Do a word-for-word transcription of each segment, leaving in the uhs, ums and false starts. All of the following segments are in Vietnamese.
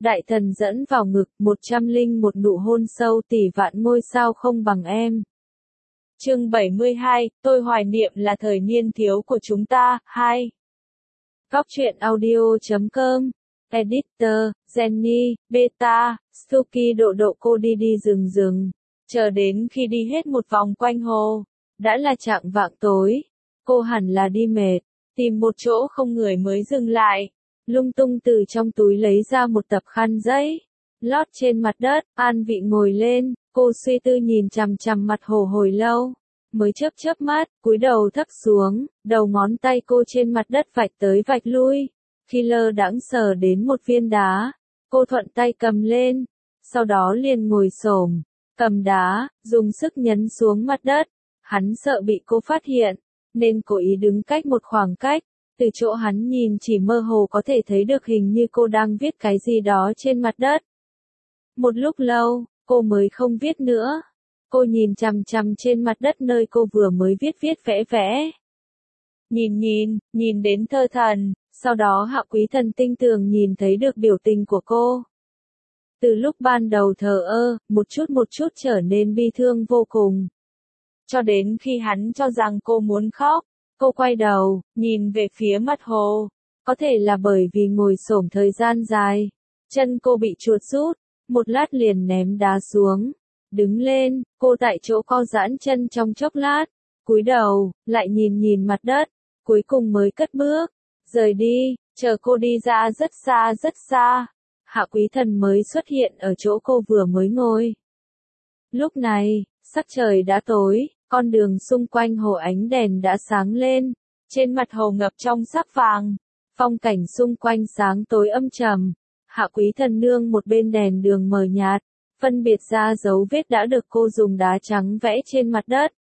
Đại thần dẫn vào ngực, một trăm linh một nụ hôn sâu tỷ vạn ngôi sao không bằng em. Chương bảy mươi hai, tôi hoài niệm là thời niên thiếu của chúng ta, hai. Góc truyện audio chấm com, Editor, Jenny, Beta, Stuki độ độ cô đi đi rừng rừng, chờ đến khi đi hết một vòng quanh hồ, đã là chạng vạng tối, cô hẳn là đi mệt, tìm một chỗ không người mới dừng lại, lung tung từ trong túi lấy ra một tập khăn giấy, lót trên mặt đất, an vị ngồi lên, cô suy tư nhìn chằm chằm mặt hồ hồi lâu. Mới chớp chớp mắt, cúi đầu thấp xuống, đầu ngón tay cô trên mặt đất vạch tới vạch lui. Khi lơ đãng sờ đến một viên đá, cô thuận tay cầm lên, sau đó liền ngồi xổm, cầm đá, dùng sức nhấn xuống mặt đất. Hắn sợ bị cô phát hiện, nên cố ý đứng cách một khoảng cách, từ chỗ hắn nhìn chỉ mơ hồ có thể thấy được hình như cô đang viết cái gì đó trên mặt đất. Một lúc lâu, cô mới không viết nữa. Cô nhìn chằm chằm trên mặt đất nơi cô vừa mới viết viết vẽ vẽ. Nhìn nhìn, nhìn đến thơ thần, sau đó Hạ Quý Thần tinh tường nhìn thấy được biểu tình của cô. Từ lúc ban đầu thờ ơ, một chút một chút trở nên bi thương vô cùng. Cho đến khi hắn cho rằng cô muốn khóc, cô quay đầu, nhìn về phía mặt hồ. Có thể là bởi vì ngồi xổm thời gian dài, chân cô bị chuột rút, một lát liền ném đá xuống. Đứng lên, cô tại chỗ co giãn chân trong chốc lát, cúi đầu, lại nhìn nhìn mặt đất, cuối cùng mới cất bước, rời đi, chờ cô đi ra rất xa rất xa. Hạ Quý Thần mới xuất hiện ở chỗ cô vừa mới ngồi. Lúc này, sắc trời đã tối, con đường xung quanh hồ ánh đèn đã sáng lên, trên mặt hồ ngập trong sắc vàng, phong cảnh xung quanh sáng tối âm trầm. Hạ Quý Thần nương một bên đèn đường mờ nhạt, phân biệt ra dấu vết đã được cô dùng đá trắng vẽ trên mặt đất.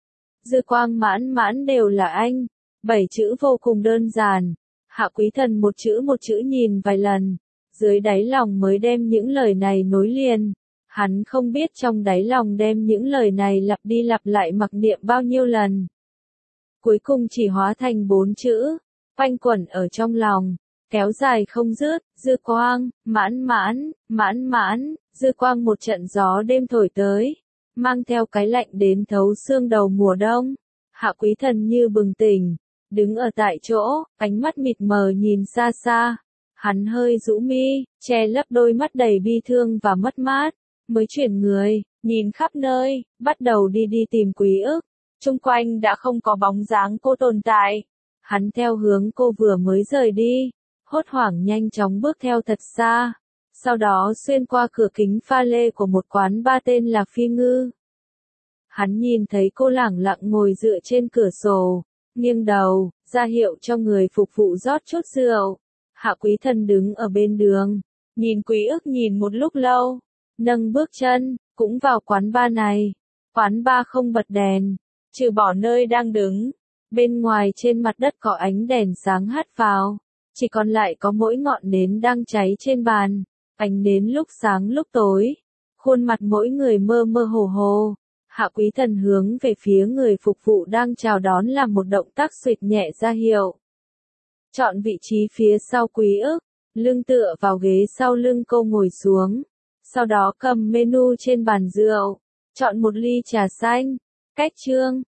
Dư quang mãn mãn đều là anh, bảy chữ vô cùng đơn giản. Hạ Quý Thần một chữ một chữ nhìn vài lần, dưới đáy lòng mới đem những lời này nối liền. Hắn không biết trong đáy lòng đem những lời này lặp đi lặp lại mặc niệm bao nhiêu lần. Cuối cùng chỉ hóa thành bốn chữ, quanh quẩn ở trong lòng, kéo dài không dứt, dư quang, mãn mãn, mãn mãn. Dư quang một trận gió đêm thổi tới, mang theo cái lạnh đến thấu xương đầu mùa đông. Hạ Quý Thần như bừng tỉnh, đứng ở tại chỗ, ánh mắt mịt mờ nhìn xa xa. Hắn hơi rũ mi, che lấp đôi mắt đầy bi thương và mất mát, mới chuyển người, nhìn khắp nơi, bắt đầu đi đi tìm Quý Ức. Chung quanh đã không có bóng dáng cô tồn tại. Hắn theo hướng cô vừa mới rời đi, hốt hoảng nhanh chóng bước theo thật xa. Sau đó xuyên qua cửa kính pha lê của một quán bar tên là Phi Ngư. Hắn nhìn thấy cô lẳng lặng ngồi dựa trên cửa sổ, nghiêng đầu, ra hiệu cho người phục vụ rót chút rượu. Hạ Quý Thần đứng ở bên đường, nhìn Quý Ức nhìn một lúc lâu, nâng bước chân, cũng vào quán bar này. Quán bar không bật đèn, trừ bỏ nơi đang đứng, bên ngoài trên mặt đất có ánh đèn sáng hắt vào, chỉ còn lại có mỗi ngọn nến đang cháy trên bàn. Ánh nến lúc sáng lúc tối, khuôn mặt mỗi người mơ mơ hồ hồ. Hạ Quý Thần hướng về phía người phục vụ đang chào đón làm một động tác xuỵt nhẹ ra hiệu. Chọn vị trí phía sau Quý Ức, lưng tựa vào ghế sau lưng cô ngồi xuống. Sau đó cầm menu trên bàn rượu, chọn một ly trà xanh, cách chương,